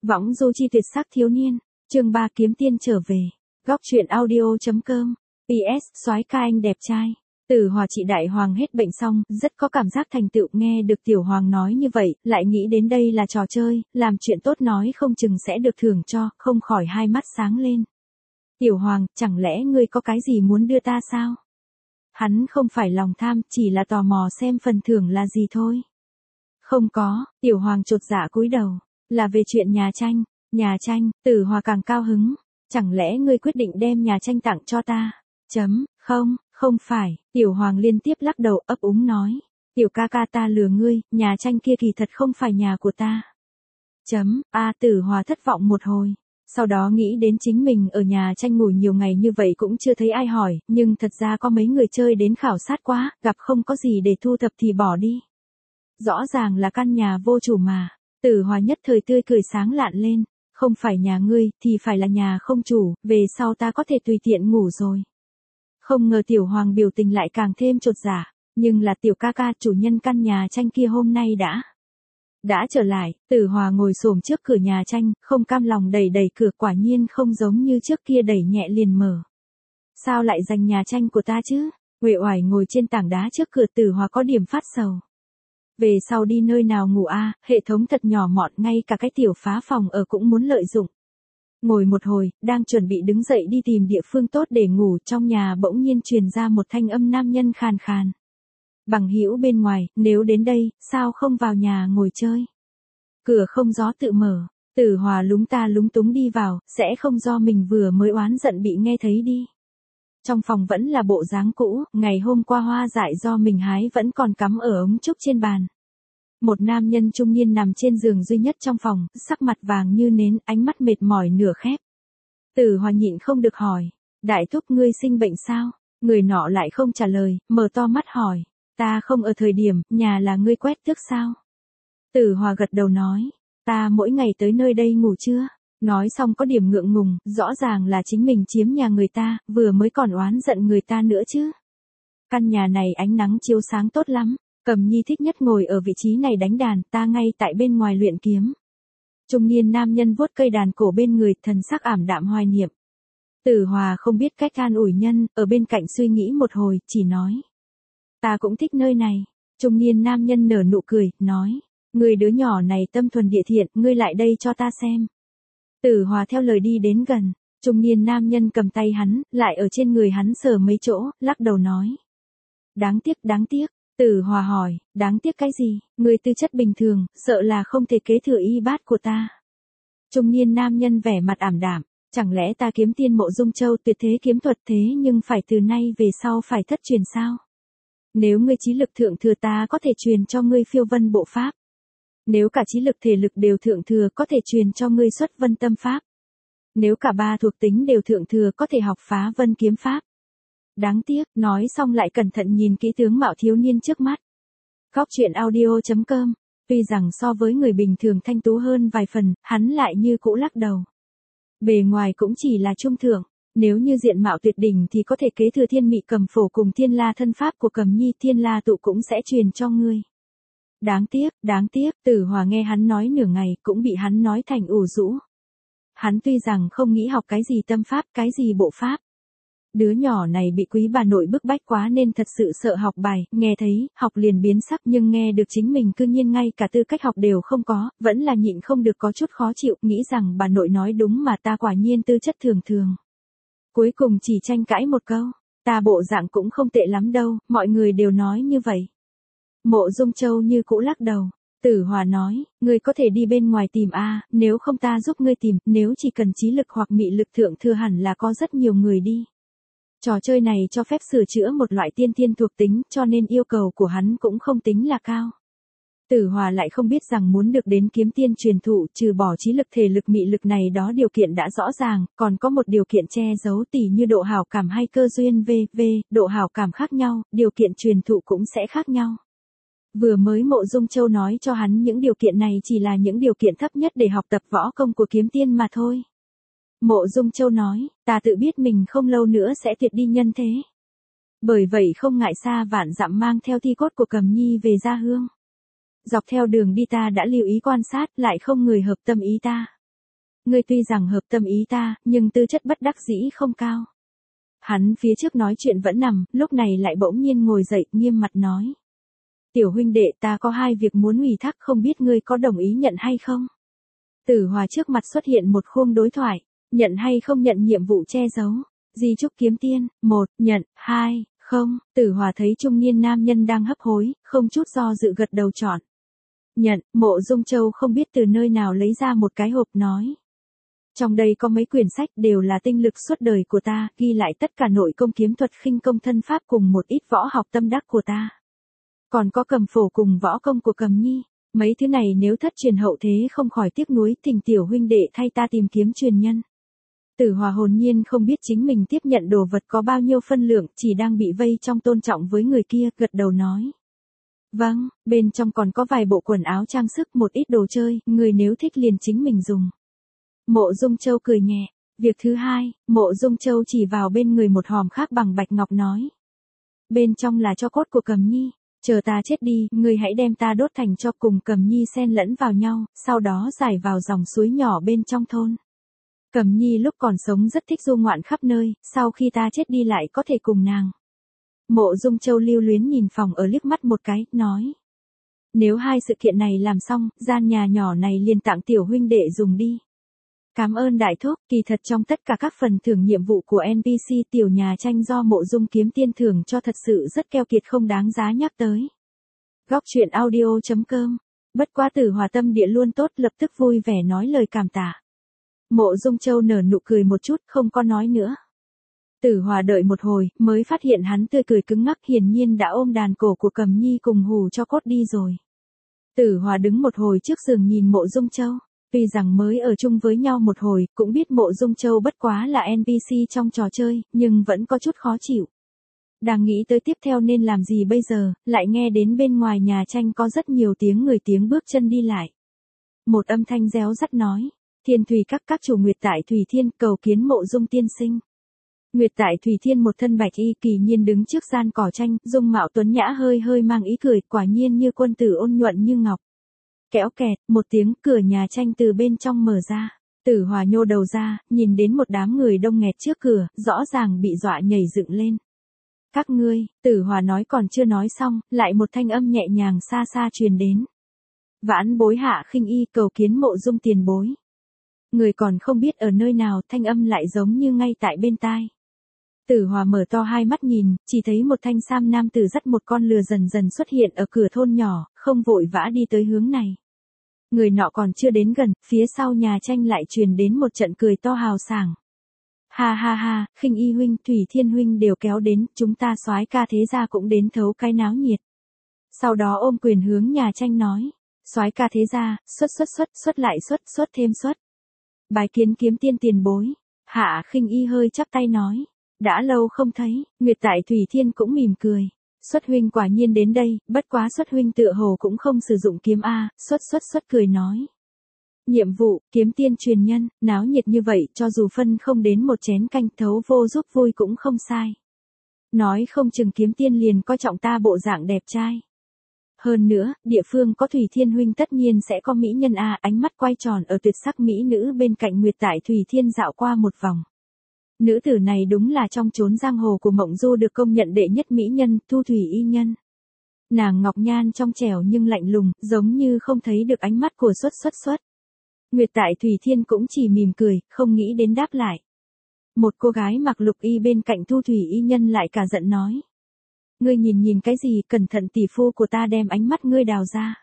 Võng du chi tuyệt sắc thiếu niên, chương 3 kiếm tiên trở về. Góc truyện audio.com. PS, soái ca anh đẹp trai. Tử Hòa chị đại hoàng hết bệnh xong, rất có cảm giác thành tựu, nghe được tiểu hoàng nói như vậy, lại nghĩ đến đây là trò chơi, làm chuyện tốt nói không chừng sẽ được thưởng cho, không khỏi hai mắt sáng lên. Tiểu hoàng, chẳng lẽ ngươi có cái gì muốn đưa ta sao? Hắn không phải lòng tham, chỉ là tò mò xem phần thưởng là gì thôi. Không có, tiểu hoàng chột dạ cúi đầu. Là về chuyện nhà tranh. Nhà tranh, Tử Hòa càng cao hứng. Chẳng lẽ ngươi quyết định đem nhà tranh tặng cho ta? Không phải, tiểu hoàng liên tiếp lắc đầu ấp úng nói. Tiểu ca ca ta lừa ngươi, nhà tranh kia kỳ thật không phải nhà của ta. Tử Hòa thất vọng một hồi. Sau đó nghĩ đến chính mình ở nhà tranh ngồi nhiều ngày như vậy cũng chưa thấy ai hỏi, nhưng thật ra có mấy người chơi đến khảo sát quá, gặp không có gì để thu thập thì bỏ đi. Rõ ràng là căn nhà vô chủ mà. Tử Hòa nhất thời tươi cười sáng lạn lên. Không phải nhà ngươi, thì phải là nhà không chủ, về sau ta có thể tùy tiện ngủ rồi. Không ngờ tiểu hoàng biểu tình lại càng thêm chột dạ, nhưng là tiểu ca ca chủ nhân căn nhà tranh kia hôm nay đã trở lại. Tử Hòa ngồi xổm trước cửa nhà tranh, không cam lòng đẩy cửa, quả nhiên không giống như trước kia đẩy nhẹ liền mở. Sao lại giành nhà tranh của ta chứ? Uể oải ngồi trên tảng đá trước cửa, Tử Hòa có điểm phát sầu. Về sau đi nơi nào ngủ hệ thống thật nhỏ mọn, ngay cả cái tiểu phá phòng ở cũng muốn lợi dụng. Ngồi một hồi, đang chuẩn bị đứng dậy đi tìm địa phương tốt để ngủ, trong nhà bỗng nhiên truyền ra một thanh âm nam nhân khàn khàn. Bằng hữu bên ngoài, nếu đến đây, sao không vào nhà ngồi chơi? Cửa không gió tự mở, Tử Hòa lúng ta lúng túng đi vào, sẽ không do mình vừa mới oán giận bị nghe thấy đi. Trong phòng vẫn là bộ dáng cũ, ngày hôm qua hoa dại do mình hái vẫn còn cắm ở ống trúc trên bàn. Một nam nhân trung niên nằm trên giường duy nhất trong phòng, sắc mặt vàng như nến, ánh mắt mệt mỏi nửa khép. Tử Hòa nhịn không được hỏi, đại thúc ngươi sinh bệnh sao? Người nọ lại không trả lời, mở to mắt hỏi, ta không ở thời điểm, nhà là ngươi quét tước sao? Tử Hòa gật đầu nói, ta mỗi ngày tới nơi đây ngủ chưa? Nói xong có điểm ngượng ngùng, rõ ràng là chính mình chiếm nhà người ta, vừa mới còn oán giận người ta nữa chứ. Căn nhà này ánh nắng chiếu sáng tốt lắm, Cầm Nhi thích nhất ngồi ở vị trí này đánh đàn, ta ngay tại bên ngoài luyện kiếm. Trung niên nam nhân vuốt cây đàn cổ bên người, thần sắc ảm đạm hoài niệm. Tử Hòa không biết cách an ủi nhân, ở bên cạnh suy nghĩ một hồi, chỉ nói. Ta cũng thích nơi này. Trung niên nam nhân nở nụ cười, nói. Người đứa nhỏ này tâm thuần địa thiện, ngươi lại đây cho ta xem. Tử Hòa theo lời đi đến gần, trung niên nam nhân cầm tay hắn, lại ở trên người hắn sờ mấy chỗ, lắc đầu nói. Đáng tiếc. Tử Hòa hỏi, đáng tiếc cái gì? Người tư chất bình thường, sợ là không thể kế thừa y bát của ta. Trung niên nam nhân vẻ mặt ảm đạm, chẳng lẽ ta kiếm tiên Mộ Dung Châu tuyệt thế kiếm thuật thế nhưng phải từ nay về sau phải thất truyền sao? Nếu ngươi trí lực thượng thừa ta có thể truyền cho ngươi phiêu vân bộ pháp. Nếu cả trí lực thể lực đều thượng thừa có thể truyền cho ngươi xuất vân tâm pháp. Nếu cả ba thuộc tính đều thượng thừa có thể học phá vân kiếm pháp. Đáng tiếc, nói xong lại cẩn thận nhìn kỹ tướng mạo thiếu niên trước mắt. Góc truyện audio.com. Tuy rằng so với người bình thường thanh tú hơn vài phần, hắn lại như cũ lắc đầu. Bề ngoài cũng chỉ là trung thượng, nếu như diện mạo tuyệt đỉnh thì có thể kế thừa thiên mị cầm phổ cùng thiên la thân pháp của Cầm Nhi, thiên la tụ cũng sẽ truyền cho ngươi. Đáng tiếc, Tử Hòa nghe hắn nói nửa ngày cũng bị hắn nói thành ủ rũ. Hắn tuy rằng không nghĩ học cái gì tâm pháp, cái gì bộ pháp. Đứa nhỏ này bị quý bà nội bức bách quá nên thật sự sợ học bài, nghe thấy, học liền biến sắc, nhưng nghe được chính mình cư nhiên ngay cả tư cách học đều không có, vẫn là nhịn không được có chút khó chịu, nghĩ rằng bà nội nói đúng mà ta quả nhiên tư chất thường. Cuối cùng chỉ tranh cãi một câu, ta bộ dạng cũng không tệ lắm đâu, mọi người đều nói như vậy. Mộ Dung Châu như cũ lắc đầu. Tử Hòa nói, ngươi có thể đi bên ngoài tìm nếu không ta giúp ngươi tìm, nếu chỉ cần trí lực hoặc mị lực thượng thừa hẳn là có rất nhiều người đi. Trò chơi này cho phép sửa chữa một loại tiên thiên thuộc tính, cho nên yêu cầu của hắn cũng không tính là cao. Tử Hòa lại không biết rằng muốn được đến kiếm tiên truyền thụ, trừ bỏ trí lực thể lực mị lực này đó điều kiện đã rõ ràng, còn có một điều kiện che giấu tỉ như độ hảo cảm hay cơ duyên độ hảo cảm khác nhau, điều kiện truyền thụ cũng sẽ khác nhau. Vừa mới Mộ Dung Châu nói cho hắn những điều kiện này chỉ là những điều kiện thấp nhất để học tập võ công của kiếm tiên mà thôi. Mộ Dung Châu nói, ta tự biết mình không lâu nữa sẽ tuyệt đi nhân thế. Bởi vậy không ngại xa vạn dặm mang theo thi cốt của Cầm Nhi về gia hương. Dọc theo đường đi ta đã lưu ý quan sát, lại không người hợp tâm ý ta. ngươi tuy rằng hợp tâm ý ta, nhưng tư chất bất đắc dĩ không cao. Hắn phía trước nói chuyện vẫn nằm, lúc này lại bỗng nhiên ngồi dậy, nghiêm mặt nói. Tiểu huynh đệ, ta có hai việc muốn ủy thác, không biết ngươi có đồng ý nhận hay không? Tử Hòa trước mặt xuất hiện một khung đối thoại, nhận hay không nhận nhiệm vụ che giấu. Di chúc kiếm tiên, 1, nhận, 2, không. Tử Hòa thấy trung niên nam nhân đang hấp hối, không chút do dự gật đầu chọn. Nhận. Mộ Dung Châu không biết từ nơi nào lấy ra một cái hộp nói. Trong đây có mấy quyển sách đều là tinh lực suốt đời của ta, ghi lại tất cả nội công kiếm thuật khinh công thân pháp cùng một ít võ học tâm đắc của ta. Còn có cầm phổ cùng võ công của Cầm Nhi. Mấy thứ này nếu thất truyền hậu thế không khỏi tiếc nuối, thỉnh tiểu huynh đệ thay ta tìm kiếm truyền nhân. Tử Hòa hồn nhiên không biết chính mình tiếp nhận đồ vật có bao nhiêu phân lượng, chỉ đang bị vây trong tôn trọng với người kia, gật đầu nói. Vâng, bên trong còn có vài bộ quần áo trang sức, một ít đồ chơi, người nếu thích liền chính mình dùng. Mộ Dung Châu cười nhẹ. Việc thứ hai, Mộ Dung Châu chỉ vào bên người một hòm khác bằng bạch ngọc nói. Bên trong là tro cốt của Cầm Nhi. Chờ ta chết đi, ngươi hãy đem ta đốt thành tro cùng Cầm Nhi xen lẫn vào nhau, sau đó giải vào dòng suối nhỏ bên trong thôn. Cầm Nhi lúc còn sống rất thích du ngoạn khắp nơi, sau khi ta chết đi lại có thể cùng nàng. Mộ Dung Châu lưu luyến nhìn phòng ở liếc mắt một cái, nói. Nếu hai sự kiện này làm xong, gian nhà nhỏ này liền tặng tiểu huynh đệ dùng đi. Cảm ơn đại thúc, kỳ thật trong tất cả các phần thưởng nhiệm vụ của NPC tiểu nhà tranh do Mộ Dung kiếm tiên thưởng cho thật sự rất keo kiệt không đáng giá nhắc tới. Góc truyện audio.com. Bất quá Tử Hòa tâm địa luôn tốt, lập tức vui vẻ nói lời cảm tạ. Mộ Dung Châu nở nụ cười một chút, không có nói nữa. Tử Hòa đợi một hồi, mới phát hiện hắn tươi cười cứng ngắc, hiển nhiên đã ôm đàn cổ của Cầm Nhi cùng hù cho cốt đi rồi. Tử Hòa đứng một hồi trước giường nhìn Mộ Dung Châu. Tuy rằng mới ở chung với nhau một hồi, cũng biết Mộ Dung Châu bất quá là NPC trong trò chơi, nhưng vẫn có chút khó chịu. Đang nghĩ tới tiếp theo nên làm gì bây giờ, lại nghe đến bên ngoài nhà tranh có rất nhiều tiếng người tiếng bước chân đi lại. Một âm thanh réo rắt nói, Thiên Thủy các chủ Nguyệt tại Thủy Thiên cầu kiến Mộ Dung tiên sinh. Nguyệt tại Thủy Thiên một thân bạch y kỳ nhiên đứng trước gian cỏ tranh, dung mạo tuấn nhã hơi hơi mang ý cười, quả nhiên như quân tử ôn nhuận như ngọc. Kéo kẹt, một tiếng, cửa nhà tranh từ bên trong mở ra. Tử Hòa nhô đầu ra, nhìn đến một đám người đông nghẹt trước cửa, rõ ràng bị dọa nhảy dựng lên. Các ngươi, Tử Hòa nói còn chưa nói xong, lại một thanh âm nhẹ nhàng xa xa truyền đến. Vãn bối Hạ Khinh Y cầu kiến Mộ Dung tiền bối. Người còn không biết ở nơi nào, thanh âm lại giống như ngay tại bên tai. Tử Hòa mở to hai mắt nhìn, chỉ thấy một thanh sam nam tử dắt một con lừa dần dần xuất hiện ở cửa thôn nhỏ, không vội vã đi tới hướng này. Người nọ còn chưa đến gần, phía sau nhà tranh lại truyền đến một trận cười to hào sảng. Ha ha ha, Khinh Y huynh, Thủy Thiên huynh đều kéo đến, chúng ta soái ca thế gia cũng đến thấu cái náo nhiệt. Sau đó ôm quyền hướng nhà tranh nói, soái ca thế gia, xuất lại xuất thêm xuất. Bái kiến kiếm tiên tiền bối. Hạ Khinh Y hơi chắp tay nói, đã lâu không thấy. Nguyệt tại Thủy Thiên cũng mỉm cười. Xuất huynh quả nhiên đến đây, bất quá Xuất huynh tựa hồ cũng không sử dụng kiếm a. Xuất cười nói. Nhiệm vụ, kiếm tiên truyền nhân, náo nhiệt như vậy, cho dù phân không đến một chén canh thấu vô giúp vui cũng không sai. Nói không chừng kiếm tiên liền coi trọng ta bộ dạng đẹp trai. Hơn nữa, địa phương có Thủy Thiên huynh tất nhiên sẽ có mỹ nhân a. Ánh mắt quay tròn ở tuyệt sắc mỹ nữ bên cạnh Nguyệt tại Thủy Thiên dạo qua một vòng. Nữ tử này đúng là trong chốn giang hồ của Mộng Du được công nhận đệ nhất mỹ nhân, Thu Thủy y nhân. Nàng ngọc nhan trong trẻo nhưng lạnh lùng, giống như không thấy được ánh mắt của xuất. Nguyệt tại Thủy Thiên cũng chỉ mỉm cười, không nghĩ đến đáp lại. Một cô gái mặc lục y bên cạnh Thu Thủy y nhân lại cả giận nói. Ngươi nhìn cái gì, cẩn thận tỷ phu của ta đem ánh mắt ngươi đào ra.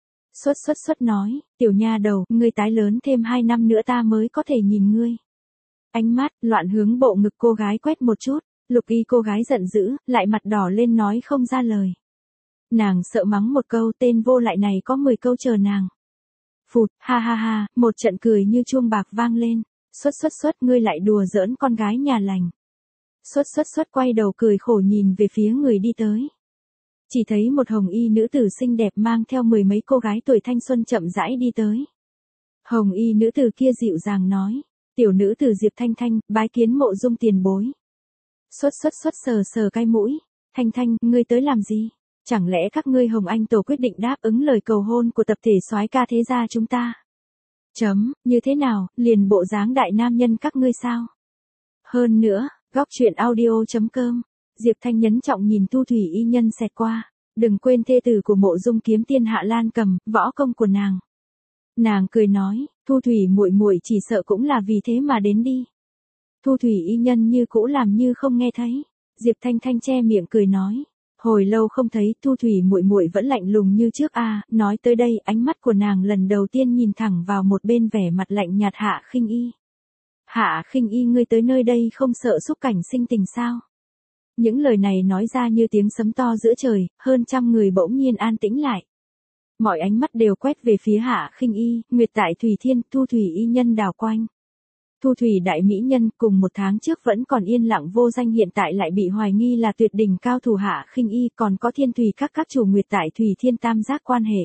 Xuất nói, tiểu nha đầu, ngươi tái lớn thêm 2 năm nữa ta mới có thể nhìn ngươi. Ánh mắt, loạn hướng bộ ngực cô gái quét một chút, lục y cô gái giận dữ, lại mặt đỏ lên nói không ra lời. Nàng sợ mắng một câu tên vô lại này có 10 câu chờ nàng. Phụt, ha ha ha, một trận cười như chuông bạc vang lên. Xuất, ngươi lại đùa giỡn con gái nhà lành. Xuất quay đầu cười khổ nhìn về phía người đi tới. Chỉ thấy một hồng y nữ tử xinh đẹp mang theo 10 mấy cô gái tuổi thanh xuân chậm rãi đi tới. Hồng y nữ tử kia dịu dàng nói. Tiểu nữ tử Diệp Thanh, bái kiến Mộ Dung tiền bối. Xuất sờ cái mũi. Thanh, ngươi tới làm gì? Chẳng lẽ các ngươi Hồng Anh Tổ quyết định đáp ứng lời cầu hôn của tập thể soái ca thế gia chúng ta? Như thế nào, liền bộ dáng đại nam nhân các ngươi sao? Hơn nữa, góc chuyện audio.com. Diệp Thanh nhấn trọng nhìn Thu Thủy y nhân xẹt qua. Đừng quên thê tử của Mộ Dung Kiếm Tiên Hạ Lan Cầm, võ công của nàng. Nàng cười nói, Thu Thủy muội muội chỉ sợ cũng là vì thế mà đến đi. Thu Thủy y nhân như cũ làm như không nghe thấy. Diệp Thanh Thanh che miệng cười nói, hồi lâu không thấy, Thu Thủy muội muội vẫn lạnh lùng như trước a. Nói tới đây, ánh mắt của nàng lần đầu tiên nhìn thẳng vào một bên vẻ mặt lạnh nhạt Hạ Khinh Y. Hạ Khinh Y, ngươi tới nơi đây không sợ xúc cảnh sinh tình sao? Những lời này nói ra như tiếng sấm to giữa trời, hơn trăm người bỗng nhiên an tĩnh lại. Mọi ánh mắt đều quét về phía Hạ Khinh Y, Nguyệt tại Thủy Thiên, Thu Thủy y nhân đảo quanh. Thu Thủy đại mỹ nhân cùng một tháng trước vẫn còn yên lặng vô danh, hiện tại lại bị hoài nghi là tuyệt đỉnh cao thủ Hạ Khinh Y, còn có Thiên Thủy các chủ Nguyệt tại Thủy Thiên tam giác quan hệ.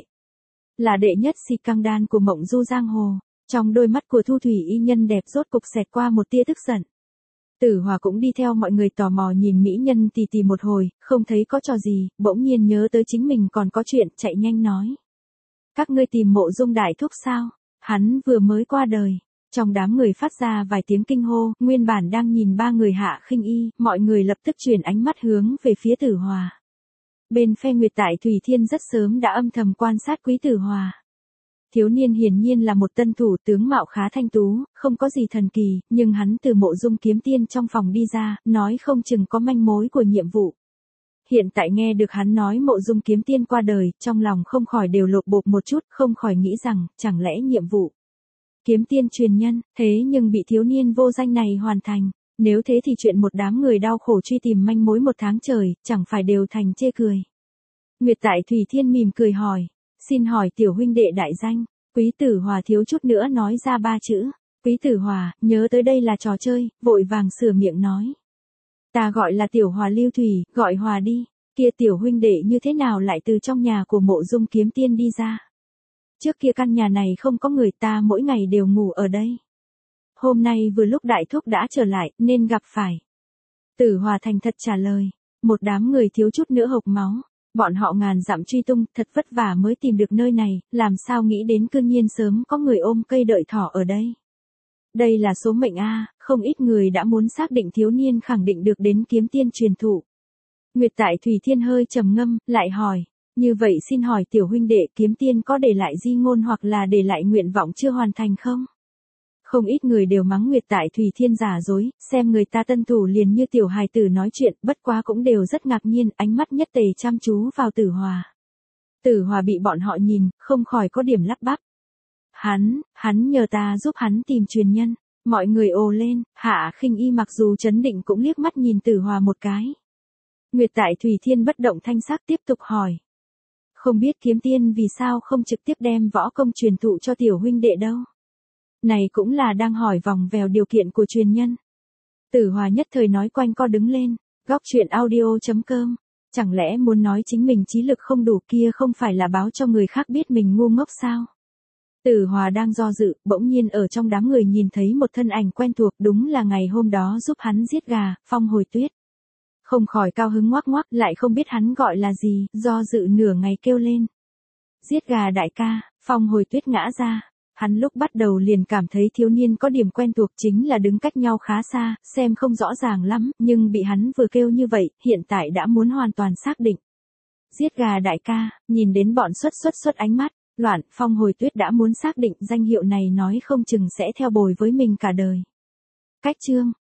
Là đệ nhất si căng đan của mộng du giang hồ. Trong đôi mắt của Thu Thủy y nhân đẹp rốt cục xẹt qua một tia tức giận. Tử Hòa cũng đi theo mọi người tò mò nhìn mỹ nhân tì tì một hồi, không thấy có trò gì, bỗng nhiên nhớ tới chính mình còn có chuyện, chạy nhanh nói. Các ngươi tìm Mộ Dung đại thúc sao? Hắn vừa mới qua đời. Trong đám người phát ra vài tiếng kinh hô, nguyên bản đang nhìn ba người Hạ Khinh Y, mọi người lập tức chuyển ánh mắt hướng về phía Tử Hòa. Bên phe Nguyệt tại Thủy Thiên rất sớm đã âm thầm quan sát Quý Tử Hòa. Thiếu niên hiển nhiên là một tân thủ, tướng mạo khá thanh tú, không có gì thần kỳ, nhưng hắn từ Mộ Dung Kiếm Tiên trong phòng đi ra, nói không chừng có manh mối của nhiệm vụ. Hiện tại nghe được hắn nói Mộ Dung Kiếm Tiên qua đời, trong lòng không khỏi đều lột bột một chút, không khỏi nghĩ rằng, chẳng lẽ nhiệm vụ Kiếm Tiên truyền nhân, thế nhưng bị thiếu niên vô danh này hoàn thành. Nếu thế thì chuyện một đám người đau khổ truy tìm manh mối một tháng trời, chẳng phải đều thành chê cười. Nguyệt tại Thủy Thiên mỉm cười hỏi. Xin hỏi tiểu huynh đệ đại danh. Quý Tử Hòa thiếu chút nữa nói ra ba chữ. Quý Tử Hòa, nhớ tới đây là trò chơi, vội vàng sửa miệng nói. Ta gọi là Tiểu Hòa Lưu Thủy, gọi Hòa đi. Kia tiểu huynh đệ như thế nào lại từ trong nhà của Mộ Dung Kiếm Tiên đi ra? Trước kia căn nhà này không có người, ta mỗi ngày đều ngủ ở đây. Hôm nay vừa lúc đại thúc đã trở lại, nên gặp phải. Tử Hòa thành thật trả lời. Một đám người thiếu chút nữa hộc máu. Bọn họ ngàn dặm truy tung, thật vất vả mới tìm được nơi này, làm sao nghĩ đến cương nhiên sớm có người ôm cây đợi thỏ ở đây. Đây là số mệnh a, không ít người đã muốn xác định thiếu niên khẳng định được đến kiếm tiên truyền thụ. Nguyệt tại Thủy Thiên hơi trầm ngâm, lại hỏi, như vậy xin hỏi tiểu huynh đệ, kiếm tiên có để lại di ngôn hoặc là để lại nguyện vọng chưa hoàn thành không? Không ít người đều mắng Nguyệt tại Thủy Thiên giả dối, xem người ta tân thủ liền như tiểu hài tử nói chuyện, bất quá cũng đều rất ngạc nhiên, ánh mắt nhất tề chăm chú vào Tử Hòa. Tử Hòa bị bọn họ nhìn, không khỏi có điểm lắp bắp. Hắn nhờ ta giúp hắn tìm truyền nhân. Mọi người ồ lên, Hạ Khinh Y mặc dù chấn định cũng liếc mắt nhìn Tử Hòa một cái. Nguyệt tại Thủy Thiên bất động thanh sắc tiếp tục hỏi. Không biết kiếm tiên vì sao không trực tiếp đem võ công truyền thụ cho tiểu huynh đệ đâu. Này cũng là đang hỏi vòng vèo điều kiện của truyền nhân. Tử Hòa nhất thời nói quanh co đứng lên, góc chuyện audio.com. Chẳng lẽ muốn nói chính mình trí lực không đủ, kia không phải là báo cho người khác biết mình ngu ngốc sao? Tử Hòa đang do dự, bỗng nhiên ở trong đám người nhìn thấy một thân ảnh quen thuộc, đúng là ngày hôm đó giúp hắn giết gà, Phong Hồi Tuyết. Không khỏi cao hứng ngoác ngoác, lại không biết hắn gọi là gì, do dự nửa ngày kêu lên. Giết gà đại ca, Phong Hồi Tuyết ngã ra. Hắn lúc bắt đầu liền cảm thấy thiếu niên có điểm quen thuộc, chính là đứng cách nhau khá xa, xem không rõ ràng lắm, nhưng bị hắn vừa kêu như vậy, hiện tại đã muốn hoàn toàn xác định. Giết gà đại ca, nhìn đến bọn xuất ánh mắt, loạn, Phong Hồi Tuyết đã muốn xác định danh hiệu này nói không chừng sẽ theo bồi với mình cả đời. Cách chương.